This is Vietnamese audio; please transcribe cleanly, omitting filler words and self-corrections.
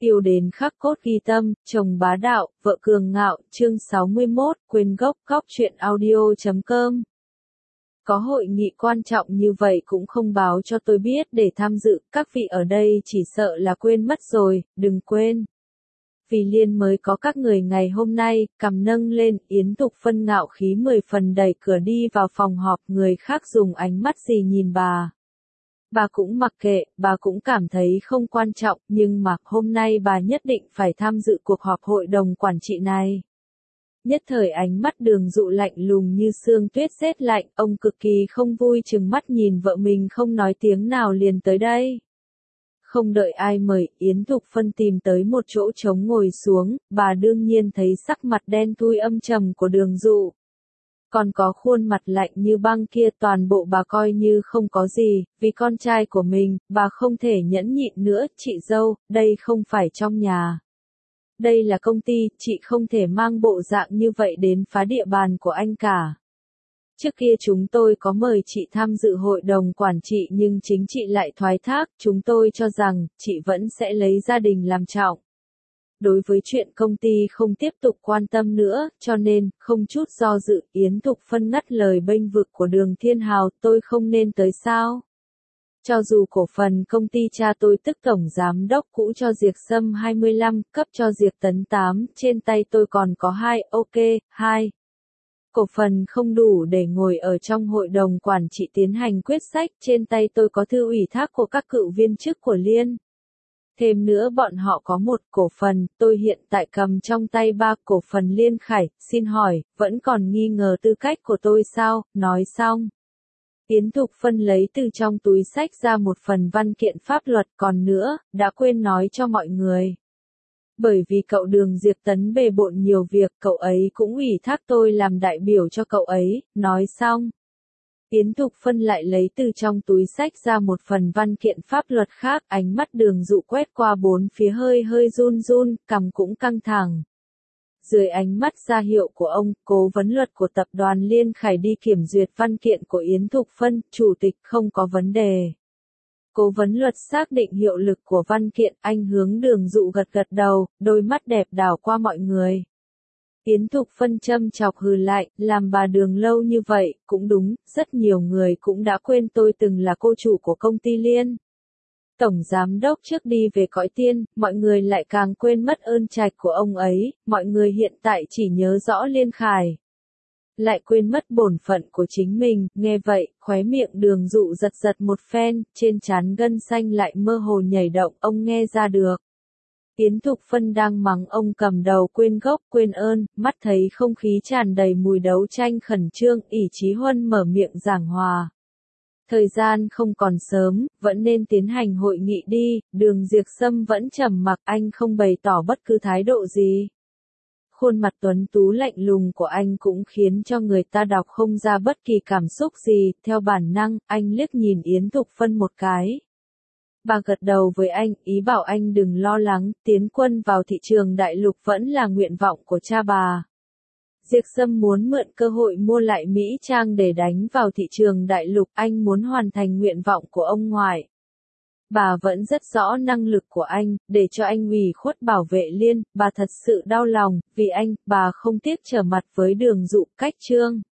Yêu đến khắc cốt ghi tâm, chồng bá đạo, vợ cường ngạo, chương 61, quên gốc, góc truyện audio.com. Có hội nghị quan trọng như vậy cũng không báo cho tôi biết để tham dự, các vị ở đây chỉ sợ là quên mất rồi, đừng quên. Vì Liên mới có các người ngày hôm nay, cằm nâng lên, Yến Thục Phân ngạo khí 10 phần đẩy cửa đi vào phòng họp, người khác dùng ánh mắt gì nhìn bà. Bà cũng mặc kệ, bà cũng cảm thấy không quan trọng, nhưng mà hôm nay bà nhất định phải tham dự cuộc họp hội đồng quản trị này. Nhất thời ánh mắt Đường Dụ lạnh lùng như sương tuyết rét lạnh, ông cực kỳ không vui trừng mắt nhìn vợ mình không nói tiếng nào liền tới đây. Không đợi ai mời, Yến Thục Phân tìm tới một chỗ trống ngồi xuống, bà đương nhiên thấy sắc mặt đen thui âm trầm của Đường Dụ. Còn có khuôn mặt lạnh như băng kia, toàn bộ bà coi như không có gì, vì con trai của mình, bà không thể nhẫn nhịn nữa, chị dâu, đây không phải trong nhà. Đây là công ty, chị không thể mang bộ dạng như vậy đến phá địa bàn của anh cả. Trước kia chúng tôi có mời chị tham dự hội đồng quản trị nhưng chính chị lại thoái thác, chúng tôi cho rằng, chị vẫn sẽ lấy gia đình làm trọng. Đối với chuyện công ty không tiếp tục quan tâm nữa, cho nên, không chút do dự, Yến Thục Phân ngắt lời bênh vực của Đường Thiên Hào, tôi không nên tới sao? Cho dù cổ phần công ty cha tôi tức tổng giám đốc cũ cho Diệp Sâm 25, cấp cho Diệp Tấn 8, trên tay tôi còn có 2, ok, 2. Cổ phần không đủ để ngồi ở trong hội đồng quản trị tiến hành quyết sách, trên tay tôi có thư ủy thác của các cựu viên chức của Liên. Thêm nữa bọn họ có 1 cổ phần, tôi hiện tại cầm trong tay 3 cổ phần Liên Khải, xin hỏi, vẫn còn nghi ngờ tư cách của tôi sao? Nói xong. Yến Thục Phân lấy từ trong túi xách ra một phần văn kiện pháp luật, còn nữa, đã quên nói cho mọi người. Bởi vì cậu Đường Diệp Tấn bề bộn nhiều việc, cậu ấy cũng ủy thác tôi làm đại biểu cho cậu ấy, nói xong. Yến Thục Phân lại lấy từ trong túi xách ra một phần văn kiện pháp luật khác, ánh mắt Đường Dụ quét qua bốn phía hơi run run, cằm cũng căng thẳng. Dưới ánh mắt ra hiệu của ông, cố vấn luật của tập đoàn Liên Khải đi kiểm duyệt văn kiện của Yến Thục Phân, chủ tịch không có vấn đề. Cố vấn luật xác định hiệu lực của văn kiện, anh hướng Đường Dụ gật đầu, đôi mắt đẹp đảo qua mọi người. Yến Thục Phân châm chọc hừ lại, làm bà Đường lâu như vậy, cũng đúng, rất nhiều người cũng đã quên tôi từng là cô chủ của công ty Liên. Tổng giám đốc trước đi về cõi tiên, mọi người lại càng quên mất ơn trạch của ông ấy, mọi người hiện tại chỉ nhớ rõ Liên Khải. Lại quên mất bổn phận của chính mình, nghe vậy, khóe miệng Đường Dụ giật một phen, trên trán gân xanh lại mơ hồ nhảy động, ông nghe ra được. Yến Thục Phân đang mắng ông cầm đầu quên gốc quên ơn, mắt thấy không khí tràn đầy mùi đấu tranh khẩn trương, ỷ Chí Huân mở miệng giảng hòa. Thời gian không còn sớm, vẫn nên tiến hành hội nghị đi, Đường Diệp Sâm vẫn trầm mặc, anh không bày tỏ bất cứ thái độ gì. Khuôn mặt tuấn tú lạnh lùng của anh cũng khiến cho người ta đọc không ra bất kỳ cảm xúc gì, theo bản năng, anh liếc nhìn Yến Thục Phân một cái. Bà gật đầu với anh, ý bảo anh đừng lo lắng, tiến quân vào thị trường đại lục vẫn là nguyện vọng của cha bà. Diệp Sâm muốn mượn cơ hội mua lại Mỹ Trang để đánh vào thị trường đại lục, anh muốn hoàn thành nguyện vọng của ông ngoại. Bà vẫn rất rõ năng lực của anh, để cho anh ủy khuất bảo vệ Liên, bà thật sự đau lòng, vì anh, bà không tiếc trở mặt với Đường Dụ, cách chương.